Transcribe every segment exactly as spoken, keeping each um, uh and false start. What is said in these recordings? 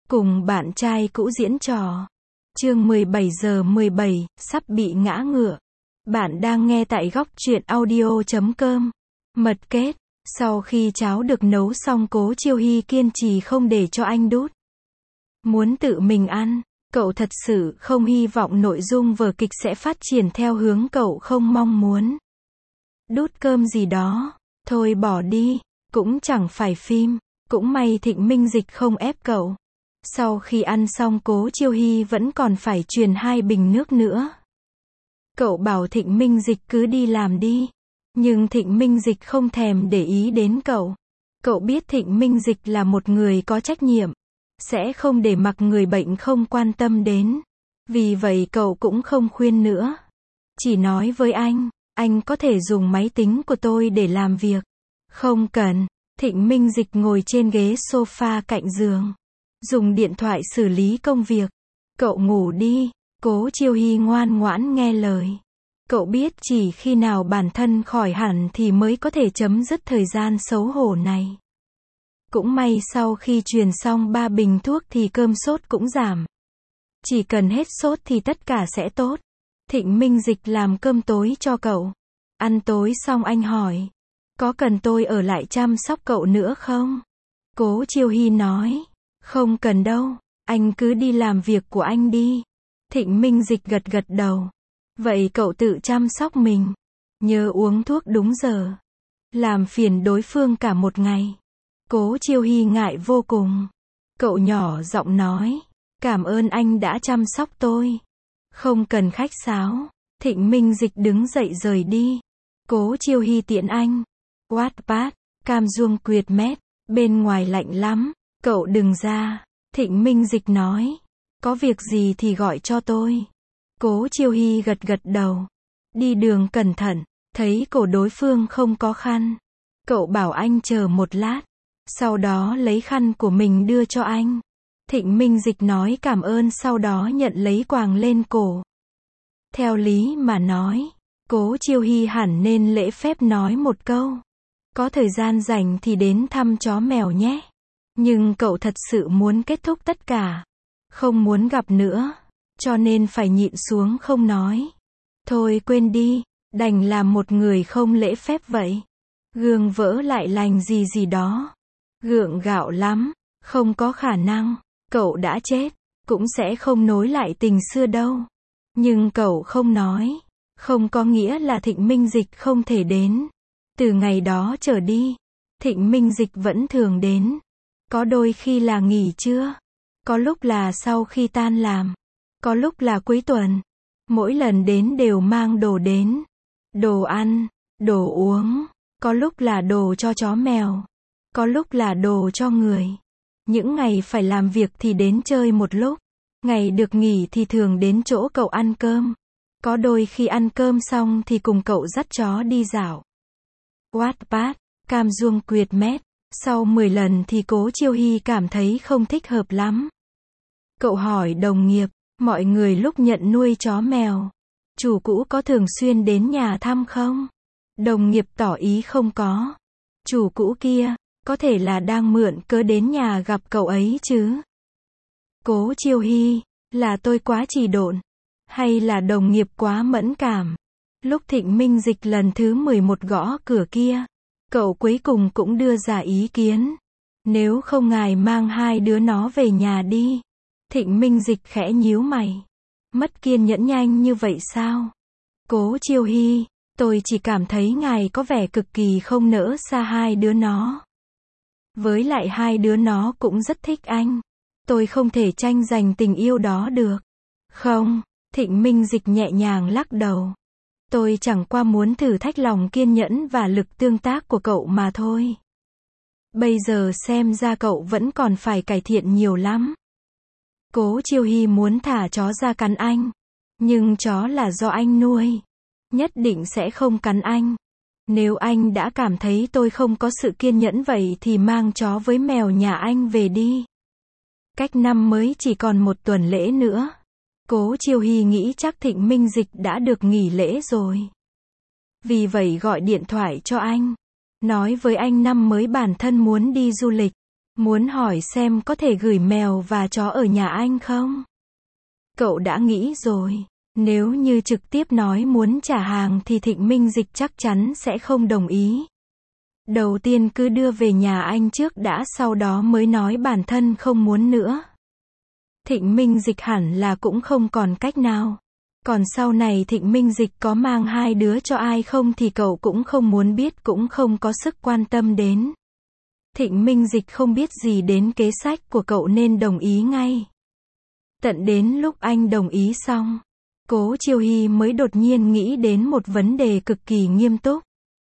cùng bạn trai cũ diễn trò. Chương mười bảy giờ mười bảy, sắp bị ngã ngựa. Bạn đang nghe tại góc truyện audio chấm com. Mật kết. Sau khi cháo được nấu xong, Cố Chiêu Hy kiên trì không để cho anh đút. Muốn tự mình ăn. Cậu thật sự không hy vọng nội dung vở kịch sẽ phát triển theo hướng cậu không mong muốn. Đút cơm gì đó. Thôi bỏ đi. Cũng chẳng phải phim. Cũng may Thịnh Minh Dịch không ép cậu. Sau khi ăn xong, Cố Chiêu Hy vẫn còn phải truyền hai bình nước nữa. Cậu bảo Thịnh Minh Dịch cứ đi làm đi. Nhưng Thịnh Minh Dịch không thèm để ý đến cậu. Cậu biết Thịnh Minh Dịch là một người có trách nhiệm. Sẽ không để mặc người bệnh không quan tâm đến. Vì vậy cậu cũng không khuyên nữa. Chỉ nói với anh, anh có thể dùng máy tính của tôi để làm việc. Không cần. Thịnh Minh Dịch ngồi trên ghế sofa cạnh giường. Dùng điện thoại xử lý công việc. Cậu ngủ đi. Cố Chiêu Hy ngoan ngoãn nghe lời. Cậu biết chỉ khi nào bản thân khỏi hẳn thì mới có thể chấm dứt thời gian xấu hổ này. Cũng may sau khi truyền xong ba bình thuốc thì cơm sốt cũng giảm. Chỉ cần hết sốt thì tất cả sẽ tốt. Thịnh Minh Dịch làm cơm tối cho cậu. Ăn tối xong anh hỏi. Có cần tôi ở lại chăm sóc cậu nữa không? Cố Chiêu Hy nói. Không cần đâu. Anh cứ đi làm việc của anh đi. Thịnh Minh Dịch gật gật đầu. Vậy cậu tự chăm sóc mình. Nhớ uống thuốc đúng giờ. Làm phiền đối phương cả một ngày. Cố Chiêu Hy ngại vô cùng. Cậu nhỏ giọng nói. Cảm ơn anh đã chăm sóc tôi. Không cần khách sáo. Thịnh Minh Dịch đứng dậy rời đi. Cố Chiêu Hy tiễn anh. Wattpad, Cam Duông Quyệt Mét. Bên ngoài lạnh lắm. Cậu đừng ra. Thịnh Minh Dịch nói. Có việc gì thì gọi cho tôi. Cố Chiêu Hy gật gật đầu. Đi đường cẩn thận. Thấy cổ đối phương không có khăn. Cậu bảo anh chờ một lát. Sau đó lấy khăn của mình đưa cho anh. Thịnh Minh Dịch nói cảm ơn, sau đó nhận lấy quàng lên cổ. Theo lý mà nói, Cố Chiêu Hy hẳn nên lễ phép nói một câu. Có thời gian rảnh thì đến thăm chó mèo nhé. Nhưng cậu thật sự muốn kết thúc tất cả. Không muốn gặp nữa. Cho nên phải nhịn xuống không nói. Thôi quên đi. Đành làm một người không lễ phép vậy. Gương vỡ lại lành gì gì đó. Gượng gạo lắm. Không có khả năng. Cậu đã chết. Cũng sẽ không nối lại tình xưa đâu. Nhưng cậu không nói. Không có nghĩa là Thịnh Minh Dịch không thể đến. Từ ngày đó trở đi, Thịnh Minh Dịch vẫn thường đến. Có đôi khi là nghỉ trưa. Có lúc là sau khi tan làm. Có lúc là cuối tuần. Mỗi lần đến đều mang đồ đến. Đồ ăn, đồ uống. Có lúc là đồ cho chó mèo. Có lúc là đồ cho người. Những ngày phải làm việc thì đến chơi một lúc. Ngày được nghỉ thì thường đến chỗ cậu ăn cơm. Có đôi khi ăn cơm xong thì cùng cậu dắt chó đi dạo. Wattpad, Cam Duông Quyệt Mét. Sau mười lần thì Cố Chiêu Hy cảm thấy không thích hợp lắm. Cậu hỏi đồng nghiệp, mọi người lúc nhận nuôi chó mèo, chủ cũ có thường xuyên đến nhà thăm không? Đồng nghiệp tỏ ý không có. Chủ cũ kia, có thể là đang mượn cớ đến nhà gặp cậu ấy chứ? Cố Chiêu Hy, là tôi quá trì độn? Hay là đồng nghiệp quá mẫn cảm? Lúc Thịnh Minh Dịch lần thứ mười một gõ cửa kia, cậu cuối cùng cũng đưa ra ý kiến. Nếu không ngài mang hai đứa nó về nhà đi. Thịnh Minh Dịch khẽ nhíu mày. Mất kiên nhẫn nhanh như vậy sao? Cố Chiêu Hy, tôi chỉ cảm thấy ngài có vẻ cực kỳ không nỡ xa hai đứa nó. Với lại hai đứa nó cũng rất thích anh. Tôi không thể tranh giành tình yêu đó được. Không, Thịnh Minh Dịch nhẹ nhàng lắc đầu. Tôi chẳng qua muốn thử thách lòng kiên nhẫn và lực tương tác của cậu mà thôi. Bây giờ xem ra cậu vẫn còn phải cải thiện nhiều lắm. Cố Chiêu Hy muốn thả chó ra cắn anh. Nhưng chó là do anh nuôi. Nhất định sẽ không cắn anh. Nếu anh đã cảm thấy tôi không có sự kiên nhẫn vậy thì mang chó với mèo nhà anh về đi. Cách năm mới chỉ còn một tuần lễ nữa. Cố Chiêu Hy nghĩ chắc Thịnh Minh Dịch đã được nghỉ lễ rồi. Vì vậy gọi điện thoại cho anh. Nói với anh năm mới bản thân muốn đi du lịch. Muốn hỏi xem có thể gửi mèo và chó ở nhà anh không? Cậu đã nghĩ rồi. Nếu như trực tiếp nói muốn trả hàng thì Thịnh Minh Dịch chắc chắn sẽ không đồng ý. Đầu tiên cứ đưa về nhà anh trước đã, sau đó mới nói bản thân không muốn nữa. Thịnh Minh Dịch hẳn là cũng không còn cách nào. Còn sau này Thịnh Minh Dịch có mang hai đứa cho ai không thì cậu cũng không muốn biết, cũng không có sức quan tâm đến. Thịnh Minh Dịch không biết gì đến kế sách của cậu nên đồng ý ngay. Tận đến lúc anh đồng ý xong, Cố Chiêu Hy mới đột nhiên nghĩ đến một vấn đề cực kỳ nghiêm túc.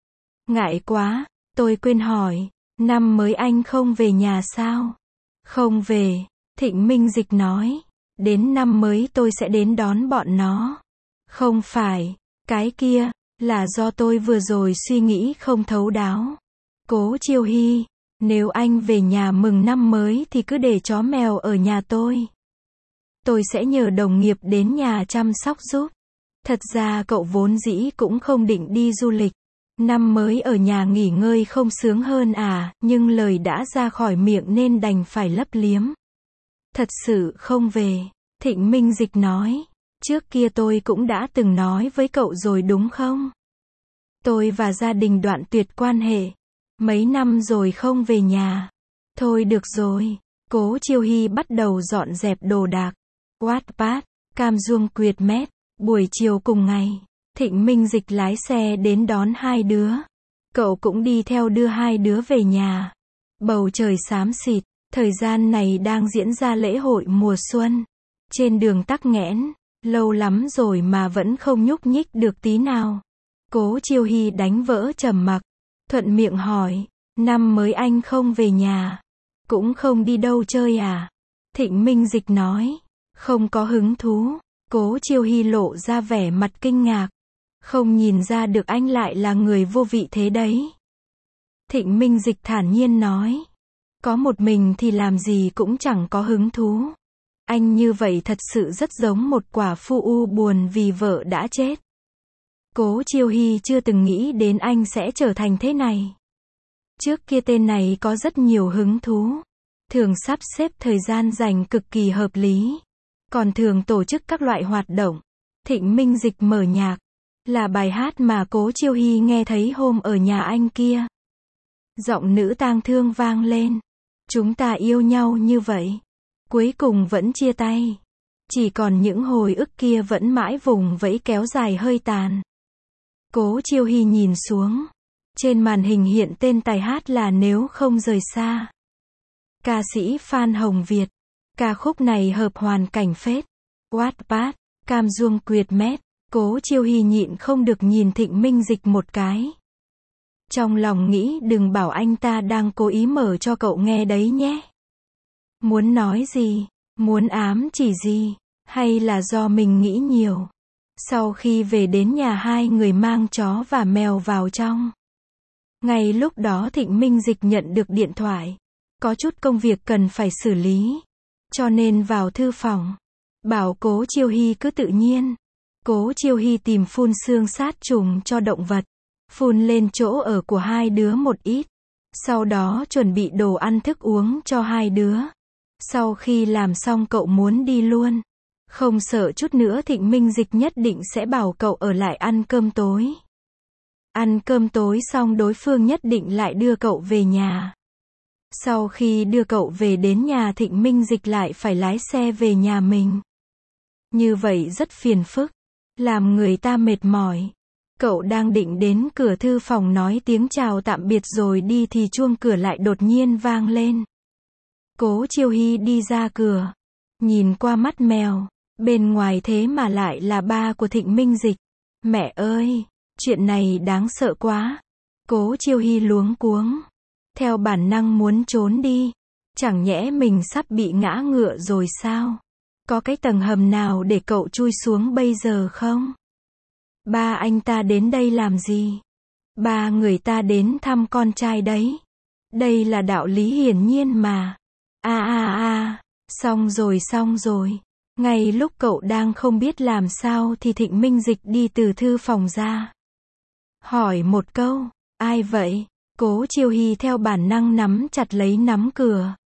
Ngại quá, tôi quên hỏi, năm mới anh không về nhà sao? Không về, Thịnh Minh Dịch nói. Đến năm mới tôi sẽ đến đón bọn nó. Không phải, cái kia, là do tôi vừa rồi suy nghĩ không thấu đáo. Cố Chiêu Hy, nếu anh về nhà mừng năm mới thì cứ để chó mèo ở nhà tôi. Tôi sẽ nhờ đồng nghiệp đến nhà chăm sóc giúp. Thật ra cậu vốn dĩ cũng không định đi du lịch. Năm mới ở nhà nghỉ ngơi không sướng hơn à, nhưng lời đã ra khỏi miệng nên đành phải lấp liếm. Thật sự không về, Thịnh Minh Dịch nói. Trước kia tôi cũng đã từng nói với cậu rồi đúng không? Tôi và gia đình đoạn tuyệt quan hệ. Mấy năm rồi không về nhà. Thôi được rồi. Cố Chiêu Hy bắt đầu dọn dẹp đồ đạc. Wattpad, Cam Duông Quyệt Mét. Buổi chiều cùng ngày, Thịnh Minh Dịch lái xe đến đón hai đứa. Cậu cũng đi theo đưa hai đứa về nhà. Bầu trời xám xịt. Thời gian này đang diễn ra lễ hội mùa xuân. Trên đường tắc nghẽn. Lâu lắm rồi mà vẫn không nhúc nhích được tí nào. Cố Chiêu Hy đánh vỡ trầm mặc. Thuận miệng hỏi, năm mới anh không về nhà. Cũng không đi đâu chơi à? Thịnh Minh Dịch nói, không có hứng thú. Cố Chiêu Hy lộ ra vẻ mặt kinh ngạc. Không nhìn ra được anh lại là người vô vị thế đấy. Thịnh Minh Dịch thản nhiên nói, có một mình thì làm gì cũng chẳng có hứng thú. Anh như vậy thật sự rất giống một quả phu u buồn vì vợ đã chết. Cố Chiêu Hy chưa từng nghĩ đến anh sẽ trở thành thế này. Trước kia tên này có rất nhiều hứng thú. Thường sắp xếp thời gian dành cực kỳ hợp lý. Còn thường tổ chức các loại hoạt động. Thịnh Minh Dịch mở nhạc. Là bài hát mà Cố Chiêu Hy nghe thấy hôm ở nhà anh kia. Giọng nữ tang thương vang lên. Chúng ta yêu nhau như vậy. Cuối cùng vẫn chia tay. Chỉ còn những hồi ức kia vẫn mãi vùng vẫy kéo dài hơi tàn. Cố Chiêu Hy nhìn xuống. Trên màn hình hiện tên tài hát là Nếu Không Rời Xa. Ca sĩ Phan Hồng Việt. Ca khúc này hợp hoàn cảnh phết. Wattpad, Cam Duông Quyệt Mét. Cố Chiêu Hy nhịn không được nhìn Thịnh Minh Dịch một cái. Trong lòng nghĩ đừng bảo anh ta đang cố ý mở cho cậu nghe đấy nhé. Muốn nói gì? Muốn ám chỉ gì? Hay là do mình nghĩ nhiều? Sau khi về đến nhà hai người mang chó và mèo vào trong. Ngay lúc đó Thịnh Minh Dịch nhận được điện thoại. Có chút công việc cần phải xử lý. Cho nên vào thư phòng. Bảo Cố Chiêu Hy cứ tự nhiên. Cố Chiêu Hy tìm phun xương sát trùng cho động vật. Phun lên chỗ ở của hai đứa một ít. Sau đó chuẩn bị đồ ăn thức uống cho hai đứa. Sau khi làm xong cậu muốn đi luôn. Không sợ chút nữa Thịnh Minh Dịch nhất định sẽ bảo cậu ở lại ăn cơm tối. Ăn cơm tối xong đối phương nhất định lại đưa cậu về nhà. Sau khi đưa cậu về đến nhà Thịnh Minh Dịch lại phải lái xe về nhà mình. Như vậy rất phiền phức. Làm người ta mệt mỏi. Cậu đang định đến cửa thư phòng nói tiếng chào tạm biệt rồi đi thì chuông cửa lại đột nhiên vang lên. Cố Chiêu Hy đi ra cửa. Nhìn qua mắt mèo. Bên ngoài thế mà lại là ba của Thịnh Minh Dịch. Mẹ ơi! Chuyện này đáng sợ quá. Cố Chiêu Hy luống cuống. Theo bản năng muốn trốn đi. Chẳng nhẽ mình sắp bị ngã ngựa rồi sao? Có cái tầng hầm nào để cậu chui xuống bây giờ không? Ba anh ta đến đây làm gì? Ba người ta đến thăm con trai đấy. Đây là đạo lý hiển nhiên mà. A a a, xong rồi xong rồi. Ngay lúc cậu đang không biết làm sao thì Thịnh Minh Dịch đi từ thư phòng ra. Hỏi một câu, ai vậy? Cố Chiêu Hy theo bản năng nắm chặt lấy nắm cửa.